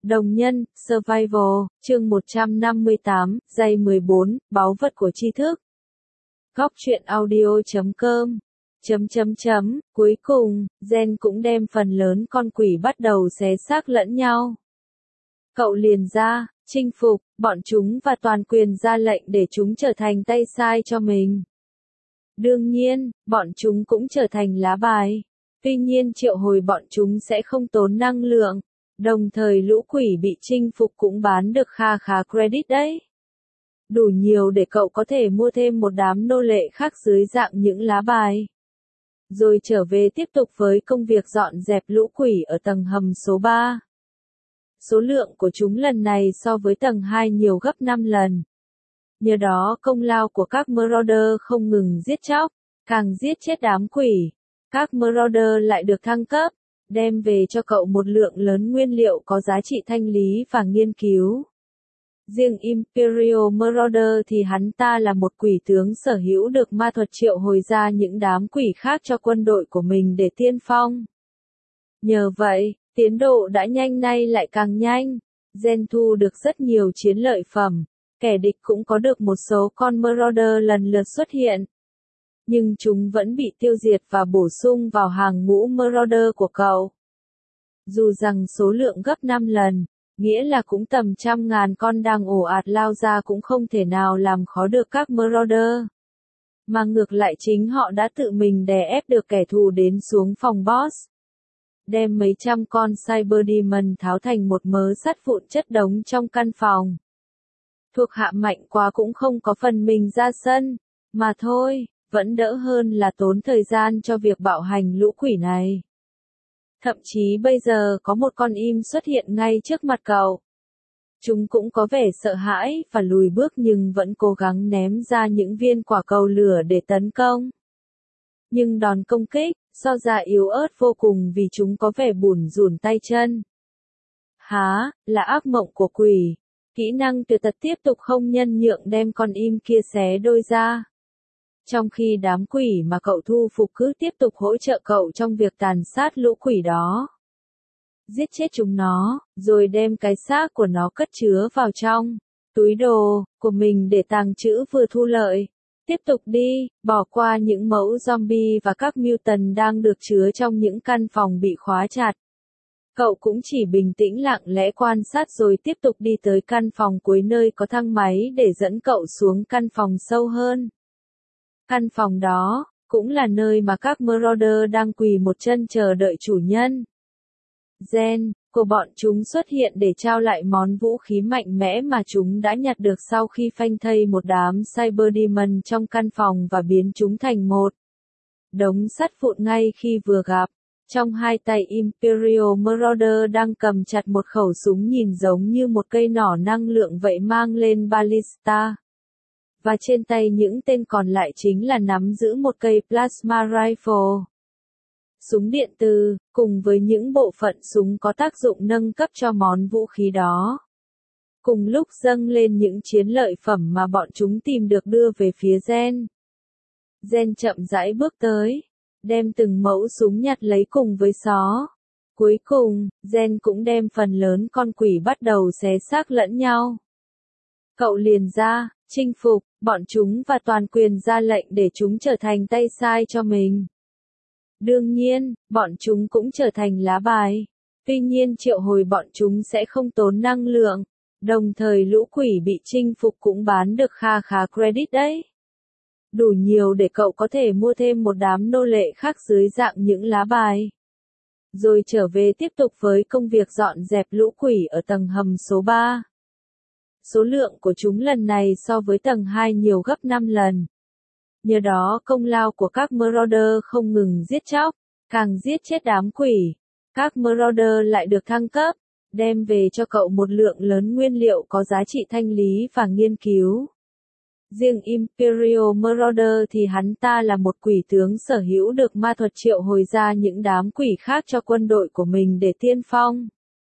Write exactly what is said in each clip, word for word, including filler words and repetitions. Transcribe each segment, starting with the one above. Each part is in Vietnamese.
Đồng nhân, Survival, chương một trăm năm mươi tám, giây mười bốn, báu vật của tri thức. Góc truyện audio chấm com. Chấm chấm chấm, cuối cùng, Gen cũng đem phần lớn con quỷ bắt đầu xé xác lẫn nhau. Cậu liền ra, chinh phục, bọn chúng và toàn quyền ra lệnh để chúng trở thành tay sai cho mình. Đương nhiên, bọn chúng cũng trở thành lá bài. Tuy nhiên triệu hồi bọn chúng sẽ không tốn năng lượng. Đồng thời lũ quỷ bị chinh phục cũng bán được kha khá credit đấy. Đủ nhiều để cậu có thể mua thêm một đám nô lệ khác dưới dạng những lá bài. Rồi trở về tiếp tục với công việc dọn dẹp lũ quỷ ở tầng hầm số ba. Số lượng của chúng lần này so với tầng hai nhiều gấp năm lần. Nhờ đó công lao của các Marauder không ngừng giết chóc, càng giết chết đám quỷ. Các Marauder lại được thăng cấp, đem về cho cậu một lượng lớn nguyên liệu có giá trị thanh lý và nghiên cứu. Riêng Imperial Marauder thì hắn ta là một quỷ tướng sở hữu được ma thuật triệu hồi ra những đám quỷ khác cho quân đội của mình để tiên phong. Nhờ vậy, tiến độ đã nhanh nay lại càng nhanh. Gen thu được rất nhiều chiến lợi phẩm, kẻ địch cũng có được một số con Marauder lần lượt xuất hiện. Nhưng chúng vẫn bị tiêu diệt và bổ sung vào hàng ngũ Marauder của cậu. Dù rằng số lượng gấp năm lần, nghĩa là cũng tầm trăm ngàn con đang ồ ạt lao ra cũng không thể nào làm khó được các Marauder. Mà ngược lại chính họ đã tự mình đè ép được kẻ thù đến xuống phòng boss. Đem mấy trăm con Cyber Demon tháo thành một mớ sắt vụn chất đống trong căn phòng. Thuộc hạ mạnh quá cũng không có phần mình ra sân, mà thôi. Vẫn đỡ hơn là tốn thời gian cho việc bạo hành lũ quỷ này. Thậm chí bây giờ có một con im xuất hiện ngay trước mặt cậu. Chúng cũng có vẻ sợ hãi và lùi bước nhưng vẫn cố gắng ném ra những viên quả cầu lửa để tấn công. Nhưng đòn công kích, so ra yếu ớt vô cùng vì chúng có vẻ bủn rủn tay chân. Há, là ác mộng của quỷ. Kỹ năng tuyệt tật tiếp tục không nhân nhượng đem con im kia xé đôi ra. Trong khi đám quỷ mà cậu thu phục cứ tiếp tục hỗ trợ cậu trong việc tàn sát lũ quỷ đó. Giết chết chúng nó, rồi đem cái xác của nó cất chứa vào trong túi đồ của mình để tàng trữ vừa thu lợi. Tiếp tục đi, bỏ qua những mẫu zombie và các mutant đang được chứa trong những căn phòng bị khóa chặt. Cậu cũng chỉ bình tĩnh lặng lẽ quan sát rồi tiếp tục đi tới căn phòng cuối nơi có thang máy để dẫn cậu xuống căn phòng sâu hơn. Căn phòng đó, cũng là nơi mà các Marauder đang quỳ một chân chờ đợi chủ nhân. Gen của bọn chúng xuất hiện để trao lại món vũ khí mạnh mẽ mà chúng đã nhặt được sau khi phanh thây một đám Cyber Demon trong căn phòng và biến chúng thành một đống sắt vụn ngay khi vừa gặp. Trong hai tay Imperial Marauder đang cầm chặt một khẩu súng nhìn giống như một cây nỏ năng lượng vậy mang lên ballista. Và trên tay những tên còn lại chính là nắm giữ một cây plasma rifle. Súng điện tử, cùng với những bộ phận súng có tác dụng nâng cấp cho món vũ khí đó. Cùng lúc dâng lên những chiến lợi phẩm mà bọn chúng tìm được đưa về phía Gen. Gen chậm rãi bước tới, đem từng mẫu súng nhặt lấy cùng với xó. Cuối cùng, Gen cũng đem phần lớn con quỷ bắt đầu xé xác lẫn nhau. Cậu liền ra, chinh phục, bọn chúng và toàn quyền ra lệnh để chúng trở thành tay sai cho mình. Đương nhiên, bọn chúng cũng trở thành lá bài. Tuy nhiên triệu hồi bọn chúng sẽ không tốn năng lượng. Đồng thời lũ quỷ bị chinh phục cũng bán được kha khá credit đấy. Đủ nhiều để cậu có thể mua thêm một đám nô lệ khác dưới dạng những lá bài. Rồi trở về tiếp tục với công việc dọn dẹp lũ quỷ ở tầng hầm số ba. Số lượng của chúng lần này so với tầng hai nhiều gấp năm lần. Nhờ đó công lao của các Marauder không ngừng giết chóc, càng giết chết đám quỷ. Các Marauder lại được thăng cấp, đem về cho cậu một lượng lớn nguyên liệu có giá trị thanh lý và nghiên cứu. Riêng Imperial Marauder thì hắn ta là một quỷ tướng sở hữu được ma thuật triệu hồi ra những đám quỷ khác cho quân đội của mình để tiên phong.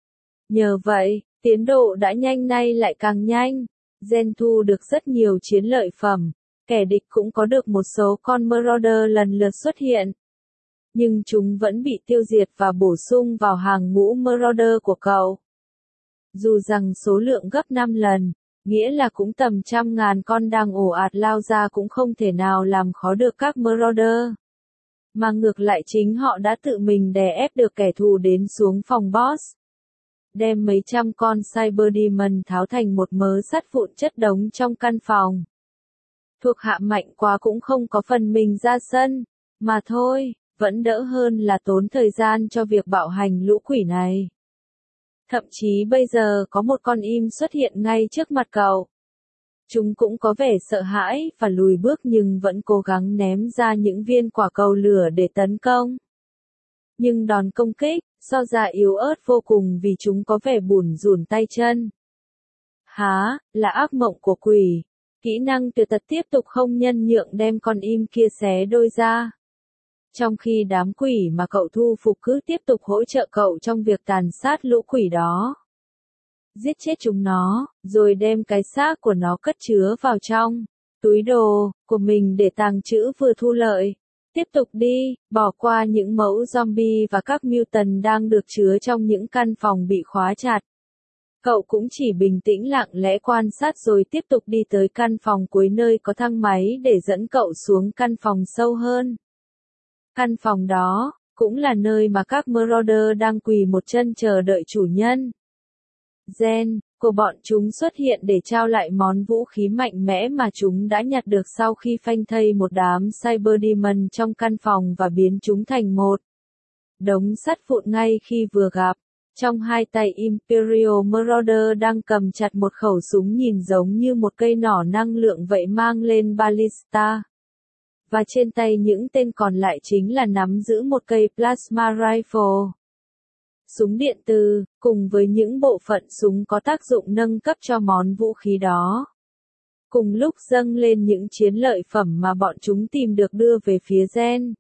Nhờ vậy, tiến độ đã nhanh nay lại càng nhanh. Gen thu được rất nhiều chiến lợi phẩm, kẻ địch cũng có được một số con Marauder lần lượt xuất hiện. Nhưng chúng vẫn bị tiêu diệt và bổ sung vào hàng ngũ Marauder của cậu. Dù rằng số lượng gấp năm lần, nghĩa là cũng tầm trăm ngàn con đang ồ ạt lao ra cũng không thể nào làm khó được các Marauder. Mà ngược lại chính họ đã tự mình đè ép được kẻ thù đến xuống phòng boss. Đem mấy trăm con Cyber Demon tháo thành một mớ sắt vụn chất đống trong căn phòng. Thuộc hạ mạnh quá cũng không có phần mình ra sân, mà thôi, vẫn đỡ hơn là tốn thời gian cho việc bạo hành lũ quỷ này. Thậm chí bây giờ có một con im xuất hiện ngay trước mặt cậu. Chúng cũng có vẻ sợ hãi và lùi bước nhưng vẫn cố gắng ném ra những viên quả cầu lửa để tấn công. Nhưng đòn công kích, so ra yếu ớt vô cùng vì chúng có vẻ bủn rủn tay chân. Há, là ác mộng của quỷ. Kỹ năng tuyệt tật tiếp tục không nhân nhượng đem con im kia xé đôi ra. Trong khi đám quỷ mà cậu thu phục cứ tiếp tục hỗ trợ cậu trong việc tàn sát lũ quỷ đó. Giết chết chúng nó, rồi đem cái xác của nó cất chứa vào trong túi đồ của mình để tàng trữ vừa thu lợi. Tiếp tục đi, bỏ qua những mẫu zombie và các mutant đang được chứa trong những căn phòng bị khóa chặt. Cậu cũng chỉ bình tĩnh lặng lẽ quan sát rồi tiếp tục đi tới căn phòng cuối nơi có thang máy để dẫn cậu xuống căn phòng sâu hơn. Căn phòng đó, cũng là nơi mà các Marauder đang quỳ một chân chờ đợi chủ nhân. Gen của bọn chúng xuất hiện để trao lại món vũ khí mạnh mẽ mà chúng đã nhặt được sau khi phanh thây một đám Cyber Demon trong căn phòng và biến chúng thành một đống sắt vụn ngay khi vừa gặp. Trong hai tay Imperial Marauder đang cầm chặt một khẩu súng nhìn giống như một cây nỏ năng lượng vậy mang lên ballista. Và trên tay những tên còn lại chính là nắm giữ một cây Plasma Rifle. Súng điện tử, cùng với những bộ phận súng có tác dụng nâng cấp cho món vũ khí đó. Cùng lúc dâng lên những chiến lợi phẩm mà bọn chúng tìm được đưa về phía Gen.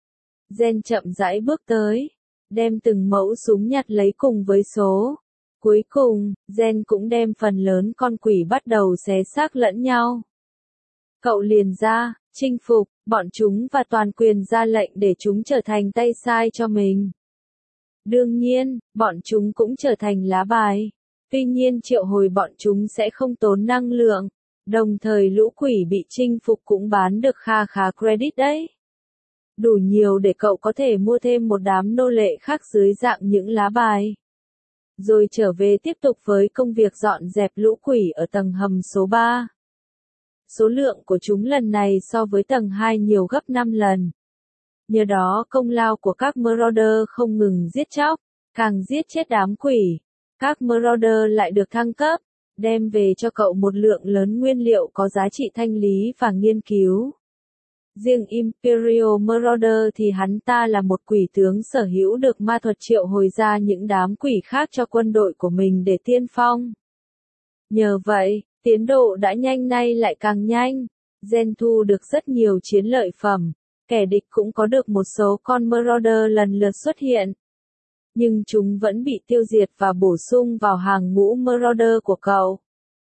Gen chậm rãi bước tới, đem từng mẫu súng nhặt lấy cùng với số. Cuối cùng, Gen cũng đem phần lớn con quỷ bắt đầu xé xác lẫn nhau. Cậu liền ra, chinh phục bọn chúng và toàn quyền ra lệnh để chúng trở thành tay sai cho mình. Đương nhiên, bọn chúng cũng trở thành lá bài. Tuy nhiên triệu hồi bọn chúng sẽ không tốn năng lượng. Đồng thời lũ quỷ bị chinh phục cũng bán được kha khá credit đấy. Đủ nhiều để cậu có thể mua thêm một đám nô lệ khác dưới dạng những lá bài. Rồi trở về tiếp tục với công việc dọn dẹp lũ quỷ ở tầng hầm số ba. Số lượng của chúng lần này so với tầng hai nhiều gấp năm lần. Nhờ đó công lao của các Marauder không ngừng giết chóc, càng giết chết đám quỷ. Các Marauder lại được thăng cấp, đem về cho cậu một lượng lớn nguyên liệu có giá trị thanh lý và nghiên cứu. Riêng Imperial Marauder thì hắn ta là một quỷ tướng sở hữu được ma thuật triệu hồi ra những đám quỷ khác cho quân đội của mình để tiên phong. Nhờ vậy, tiến độ đã nhanh nay lại càng nhanh. Gen thu được rất nhiều chiến lợi phẩm. Kẻ địch cũng có được một số con Marauder lần lượt xuất hiện. Nhưng chúng vẫn bị tiêu diệt và bổ sung vào hàng ngũ Marauder của cậu.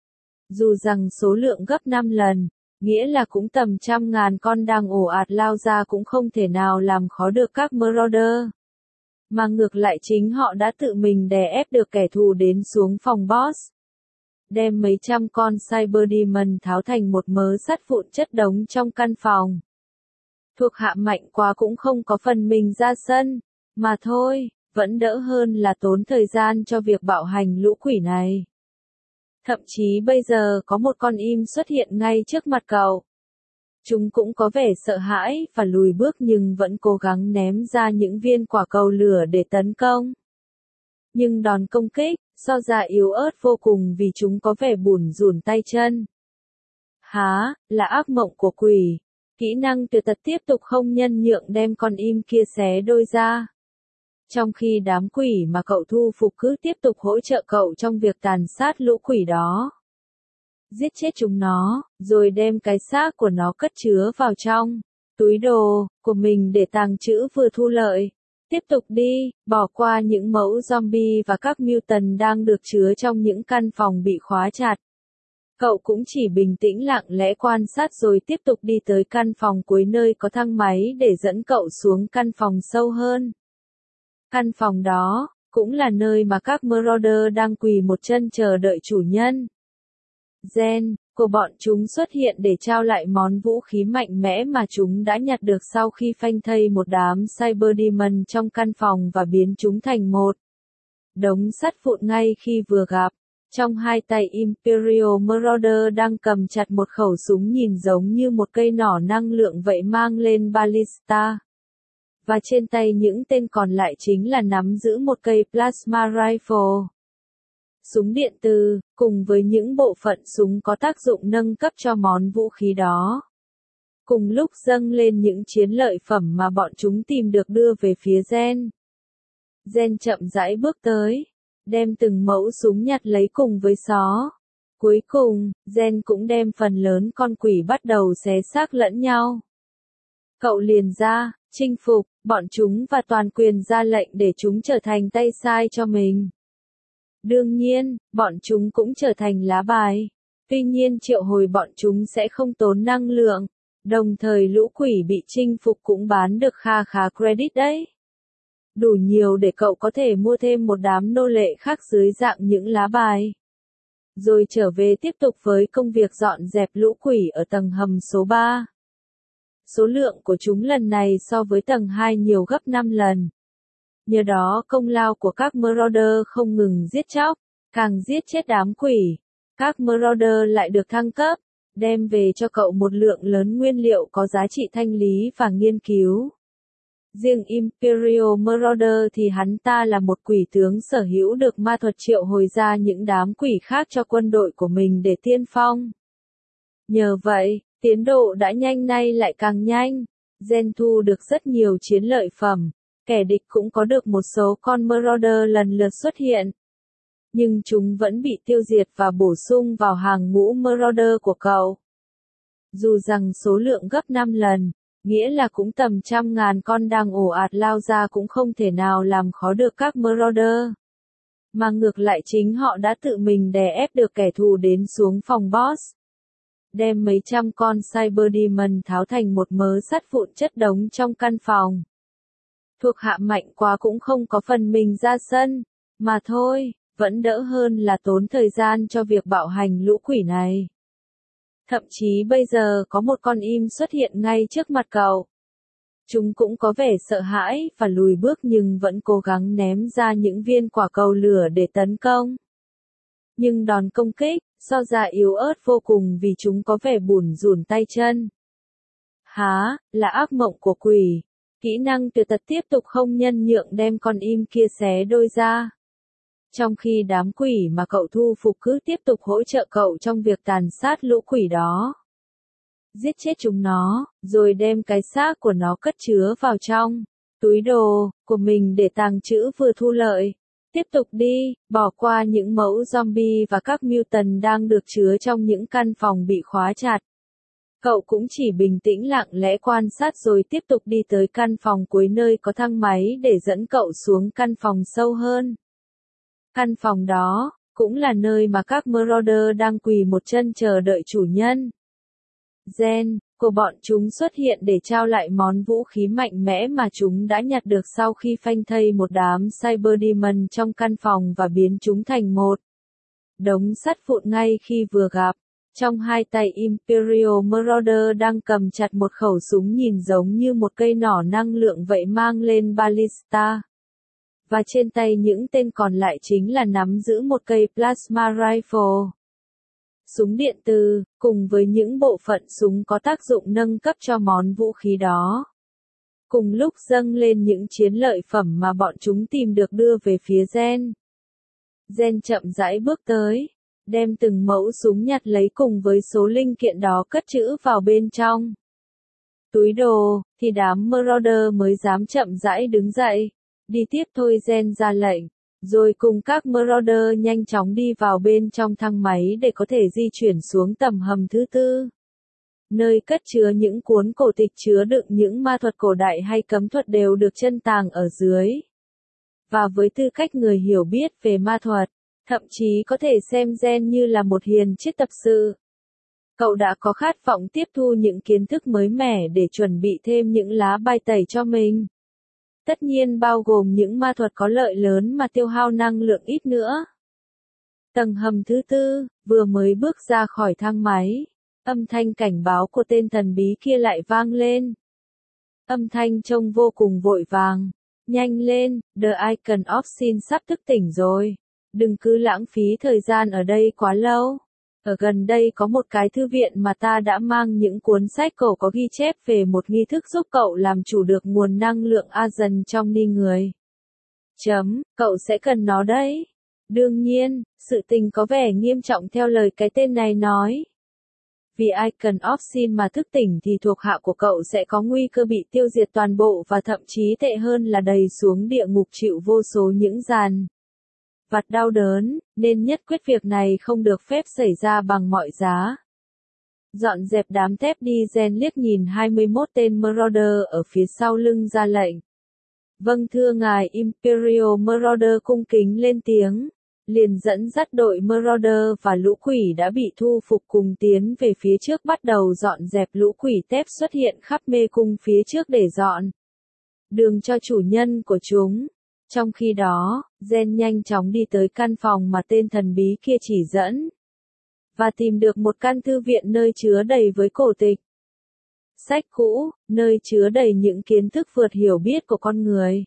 Dù rằng số lượng gấp năm lần, nghĩa là cũng tầm trăm ngàn con đang ồ ạt lao ra cũng không thể nào làm khó được các Marauder. Mà ngược lại chính họ đã tự mình đè ép được kẻ thù đến xuống phòng boss. Đem mấy trăm con Cyber Demon tháo thành một mớ sắt vụn chất đống trong căn phòng. Thuộc hạ mạnh quá cũng không có phần mình ra sân, mà thôi, vẫn đỡ hơn là tốn thời gian cho việc bạo hành lũ quỷ này. Thậm chí bây giờ có một con im xuất hiện ngay trước mặt cậu. Chúng cũng có vẻ sợ hãi và lùi bước nhưng vẫn cố gắng ném ra những viên quả cầu lửa để tấn công. Nhưng đòn công kích, so ra yếu ớt vô cùng vì chúng có vẻ bủn rủn tay chân. Há, là ác mộng của quỷ. Kỹ năng tuyệt tật tiếp tục không nhân nhượng đem con im kia xé đôi ra. Trong khi đám quỷ mà cậu thu phục cứ tiếp tục hỗ trợ cậu trong việc tàn sát lũ quỷ đó. Giết chết chúng nó, rồi đem cái xác của nó cất chứa vào trong túi đồ của mình để tàng trữ vừa thu lợi. Tiếp tục đi, bỏ qua những mẫu zombie và các mutant đang được chứa trong những căn phòng bị khóa chặt. Cậu cũng chỉ bình tĩnh lặng lẽ quan sát rồi tiếp tục đi tới căn phòng cuối nơi có thang máy để dẫn cậu xuống căn phòng sâu hơn. Căn phòng đó, cũng là nơi mà các Marauder đang quỳ một chân chờ đợi chủ nhân. Gen của bọn chúng xuất hiện để trao lại món vũ khí mạnh mẽ mà chúng đã nhặt được sau khi phanh thây một đám Cyber Demon trong căn phòng và biến chúng thành một đống sắt vụn ngay khi vừa gặp. Trong hai tay Imperial Marauder đang cầm chặt một khẩu súng nhìn giống như một cây nỏ năng lượng vậy mang lên ballista. Và trên tay những tên còn lại chính là nắm giữ một cây Plasma Rifle. Súng điện tử, cùng với những bộ phận súng có tác dụng nâng cấp cho món vũ khí đó. Cùng lúc dâng lên những chiến lợi phẩm mà bọn chúng tìm được đưa về phía Gen. Gen chậm rãi bước tới, đem từng mẫu súng nhặt lấy cùng với Só. Cuối cùng, Gen cũng đem phần lớn con quỷ bắt đầu xé xác lẫn nhau. Cậu liền ra, chinh phục, bọn chúng và toàn quyền ra lệnh để chúng trở thành tay sai cho mình. Đương nhiên, bọn chúng cũng trở thành lá bài. Tuy nhiên triệu hồi bọn chúng sẽ không tốn năng lượng. Đồng thời lũ quỷ bị chinh phục cũng bán được kha khá credit đấy. Đủ nhiều để cậu có thể mua thêm một đám nô lệ khác dưới dạng những lá bài. Rồi trở về tiếp tục với công việc dọn dẹp lũ quỷ ở tầng hầm số ba. Số lượng của chúng lần này so với tầng hai nhiều gấp năm lần. Nhờ đó công lao của các Marauder không ngừng giết chóc, càng giết chết đám quỷ. Các Marauder lại được thăng cấp, đem về cho cậu một lượng lớn nguyên liệu có giá trị thanh lý và nghiên cứu. Riêng Imperial Marauder thì hắn ta là một quỷ tướng sở hữu được ma thuật triệu hồi ra những đám quỷ khác cho quân đội của mình để tiên phong. Nhờ vậy, tiến độ đã nhanh nay lại càng nhanh. Gen thu được rất nhiều chiến lợi phẩm. Kẻ địch cũng có được một số con Marauder lần lượt xuất hiện. Nhưng chúng vẫn bị tiêu diệt và bổ sung vào hàng ngũ Marauder của cậu. Dù rằng số lượng gấp năm lần, nghĩa là cũng tầm trăm ngàn con đang ồ ạt lao ra cũng không thể nào làm khó được các Marauder. Mà ngược lại chính họ đã tự mình đè ép được kẻ thù đến xuống phòng boss. Đem mấy trăm con Cyber Demon tháo thành một mớ sắt vụn chất đống trong căn phòng. Thuộc hạ mạnh quá cũng không có phần mình ra sân, mà thôi, vẫn đỡ hơn là tốn thời gian cho việc bạo hành lũ quỷ này. Thậm chí bây giờ có một con im xuất hiện ngay trước mặt cậu. Chúng cũng có vẻ sợ hãi và lùi bước nhưng vẫn cố gắng ném ra những viên quả cầu lửa để tấn công. Nhưng đòn công kích, so ra yếu ớt vô cùng vì chúng có vẻ bủn rủn tay chân. Há, là ác mộng của quỷ. Kỹ năng tuyệt tật tiếp tục không nhân nhượng đem con im kia xé đôi ra. Trong khi đám quỷ mà cậu thu phục cứ tiếp tục hỗ trợ cậu trong việc tàn sát lũ quỷ đó. Giết chết chúng nó, rồi đem cái xác của nó cất chứa vào trong túi đồ của mình để tàng trữ vừa thu lợi. Tiếp tục đi, bỏ qua những mẫu zombie và các mutant đang được chứa trong những căn phòng bị khóa chặt. Cậu cũng chỉ bình tĩnh lặng lẽ quan sát rồi tiếp tục đi tới căn phòng cuối nơi có thang máy để dẫn cậu xuống căn phòng sâu hơn. Căn phòng đó, cũng là nơi mà các Marauder đang quỳ một chân chờ đợi chủ nhân. Gen của bọn chúng xuất hiện để trao lại món vũ khí mạnh mẽ mà chúng đã nhặt được sau khi phanh thây một đám Cyber Demon trong căn phòng và biến chúng thành một đống sắt vụn ngay khi vừa gặp. Trong hai tay Imperial Marauder đang cầm chặt một khẩu súng nhìn giống như một cây nỏ năng lượng vậy mang lên ballista. Và trên tay những tên còn lại chính là nắm giữ một cây Plasma Rifle. Súng điện tử, cùng với những bộ phận súng có tác dụng nâng cấp cho món vũ khí đó. Cùng lúc dâng lên những chiến lợi phẩm mà bọn chúng tìm được đưa về phía Gen. Gen chậm rãi bước tới, đem từng mẫu súng nhặt lấy cùng với số linh kiện đó cất trữ vào bên trong túi đồ, thì đám Marauder mới dám chậm rãi đứng dậy. Đi tiếp thôi, Gen ra lệnh, rồi cùng các Marauder nhanh chóng đi vào bên trong thang máy để có thể di chuyển xuống tầng hầm thứ tư. Nơi cất chứa những cuốn cổ tịch chứa đựng những ma thuật cổ đại hay cấm thuật đều được chân tàng ở dưới. Và với tư cách người hiểu biết về ma thuật, thậm chí có thể xem Gen như là một hiền triết tập sự. Cậu đã có khát vọng tiếp thu những kiến thức mới mẻ để chuẩn bị thêm những lá bài tẩy cho mình. Tất nhiên bao gồm những ma thuật có lợi lớn mà tiêu hao năng lượng ít nữa. Tầng hầm thứ tư, vừa mới bước ra khỏi thang máy, âm thanh cảnh báo của tên thần bí kia lại vang lên. Âm thanh trông vô cùng vội vàng. Nhanh lên, The Icon of Sin sắp thức tỉnh rồi. Đừng cứ lãng phí thời gian ở đây quá lâu. Ở gần đây có một cái thư viện mà ta đã mang những cuốn sách cổ có ghi chép về một nghi thức giúp cậu làm chủ được nguồn năng lượng Argent trong ni người. Chấm, cậu sẽ cần nó đấy. Đương nhiên, sự tình có vẻ nghiêm trọng theo lời cái tên này nói. Vì Icon of Sin mà thức tỉnh thì thuộc hạ của cậu sẽ có nguy cơ bị tiêu diệt toàn bộ và thậm chí tệ hơn là đầy xuống địa ngục chịu vô số những dàn vặt đau đớn, nên nhất quyết việc này không được phép xảy ra bằng mọi giá. Dọn dẹp đám thép đi, Gen liếc nhìn hai mươi mốt tên Marauder ở phía sau lưng ra lệnh. Vâng thưa ngài, Imperial Marauder cung kính lên tiếng. Liền dẫn dắt đội Marauder và lũ quỷ đã bị thu phục cùng tiến về phía trước bắt đầu dọn dẹp. Lũ quỷ tép xuất hiện khắp mê cung phía trước để dọn đường cho chủ nhân của chúng. Trong khi đó, Gen nhanh chóng đi tới căn phòng mà tên thần bí kia chỉ dẫn, và tìm được một căn thư viện nơi chứa đầy với cổ tịch, sách cũ, nơi chứa đầy những kiến thức vượt hiểu biết của con người.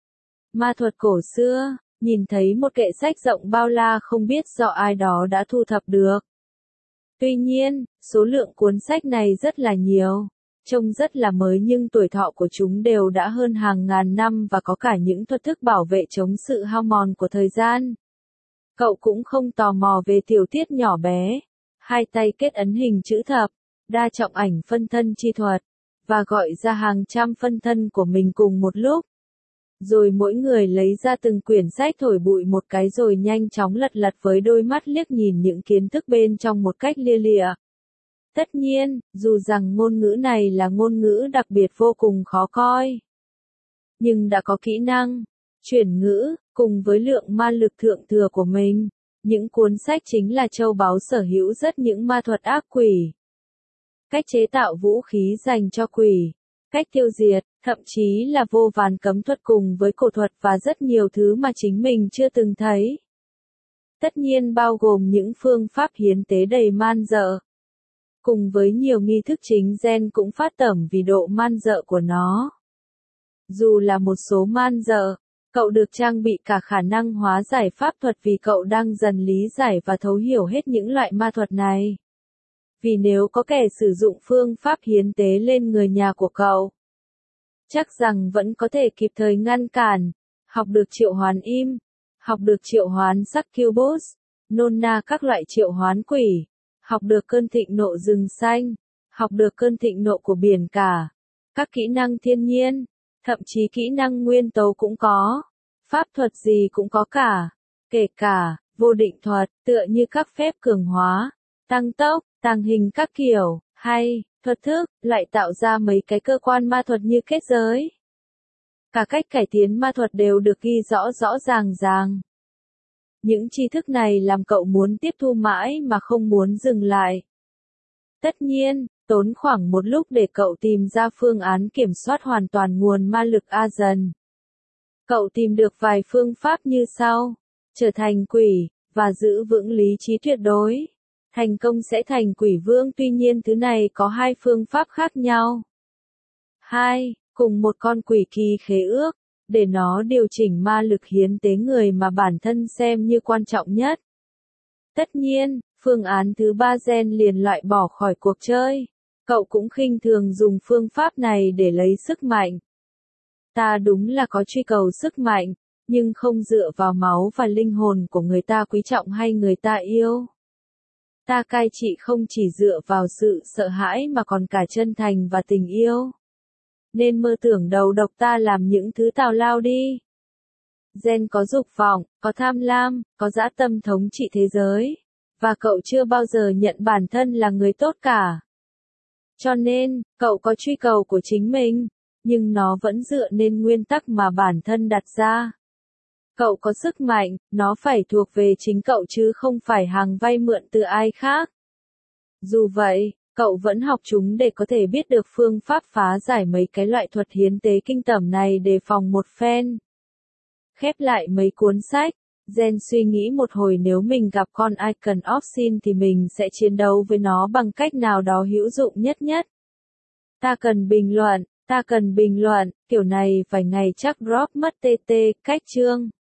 Ma thuật cổ xưa. Nhìn thấy một kệ sách rộng bao la không biết do ai đó đã thu thập được. Tuy nhiên, số lượng cuốn sách này rất là nhiều, trông rất là mới nhưng tuổi thọ của chúng đều đã hơn hàng ngàn năm và có cả những thuật thức bảo vệ chống sự hao mòn của thời gian. Cậu cũng không tò mò về tiểu tiết nhỏ bé, hai tay kết ấn hình chữ thập, đa trọng ảnh phân thân chi thuật, và gọi ra hàng trăm phân thân của mình cùng một lúc. Rồi mỗi người lấy ra từng quyển sách thổi bụi một cái rồi nhanh chóng lật lật với đôi mắt liếc nhìn những kiến thức bên trong một cách lia lịa. Tất nhiên, dù rằng ngôn ngữ này là ngôn ngữ đặc biệt vô cùng khó coi, nhưng đã có kỹ năng chuyển ngữ, cùng với lượng ma lực thượng thừa của mình, những cuốn sách chính là châu báu sở hữu rất những ma thuật ác quỷ. Cách chế tạo vũ khí dành cho quỷ, cách tiêu diệt, thậm chí là vô vàn cấm thuật cùng với cổ thuật và rất nhiều thứ mà chính mình chưa từng thấy. Tất nhiên bao gồm những phương pháp hiến tế đầy man dợ. Cùng với nhiều nghi thức chính Gen cũng phát tẩm vì độ man dợ của nó. Dù là một số man dợ, cậu được trang bị cả khả năng hóa giải pháp thuật vì cậu đang dần lý giải và thấu hiểu hết những loại ma thuật này. Vì nếu có kẻ sử dụng phương pháp hiến tế lên người nhà của cậu, chắc rằng vẫn có thể kịp thời ngăn cản, học được triệu hoán im, học được triệu hoán succubus, nôn na các loại triệu hoán quỷ, học được cơn thịnh nộ rừng xanh, học được cơn thịnh nộ của biển cả, các kỹ năng thiên nhiên, thậm chí kỹ năng nguyên tố cũng có, pháp thuật gì cũng có cả, kể cả vô định thuật, tựa như các phép cường hóa, tăng tốc, tàng hình các kiểu, hay thuật thức, lại tạo ra mấy cái cơ quan ma thuật như kết giới. Cả cách cải tiến ma thuật đều được ghi rõ rõ ràng ràng. Những tri thức này làm cậu muốn tiếp thu mãi mà không muốn dừng lại. Tất nhiên, tốn khoảng một lúc để cậu tìm ra phương án kiểm soát hoàn toàn nguồn ma lực Argent. Cậu tìm được vài phương pháp như sau: trở thành quỷ, và giữ vững lý trí tuyệt đối. Thành công sẽ thành quỷ vương, tuy nhiên thứ này có hai phương pháp khác nhau. hai. Cùng một con quỷ kỳ khế ước, để nó điều chỉnh ma lực hiến tế người mà bản thân xem như quan trọng nhất. Tất nhiên, phương án thứ ba Gen liền loại bỏ khỏi cuộc chơi. Cậu cũng khinh thường dùng phương pháp này để lấy sức mạnh. Ta đúng là có truy cầu sức mạnh, nhưng không dựa vào máu và linh hồn của người ta quý trọng hay người ta yêu. Ta cai trị không chỉ dựa vào sự sợ hãi mà còn cả chân thành và tình yêu. Nên mơ tưởng đầu độc ta làm những thứ tào lao đi. Gen có dục vọng, có tham lam, có dã tâm thống trị thế giới. Và cậu chưa bao giờ nhận bản thân là người tốt cả. Cho nên, cậu có truy cầu của chính mình, nhưng nó vẫn dựa trên nguyên tắc mà bản thân đặt ra. Cậu có sức mạnh, nó phải thuộc về chính cậu chứ không phải hàng vay mượn từ ai khác. Dù vậy, Cậu vẫn học chúng để có thể biết được phương pháp phá giải mấy cái loại thuật hiến tế kinh tởm này đề phòng một phen. Khép lại mấy cuốn sách, Jen suy nghĩ một hồi nếu mình gặp con Icon of Sin thì mình sẽ chiến đấu với nó bằng cách nào đó hữu dụng nhất nhất. Ta cần bình luận, ta cần bình luận, kiểu này vài ngày chắc drop mất tê tê, cách chương.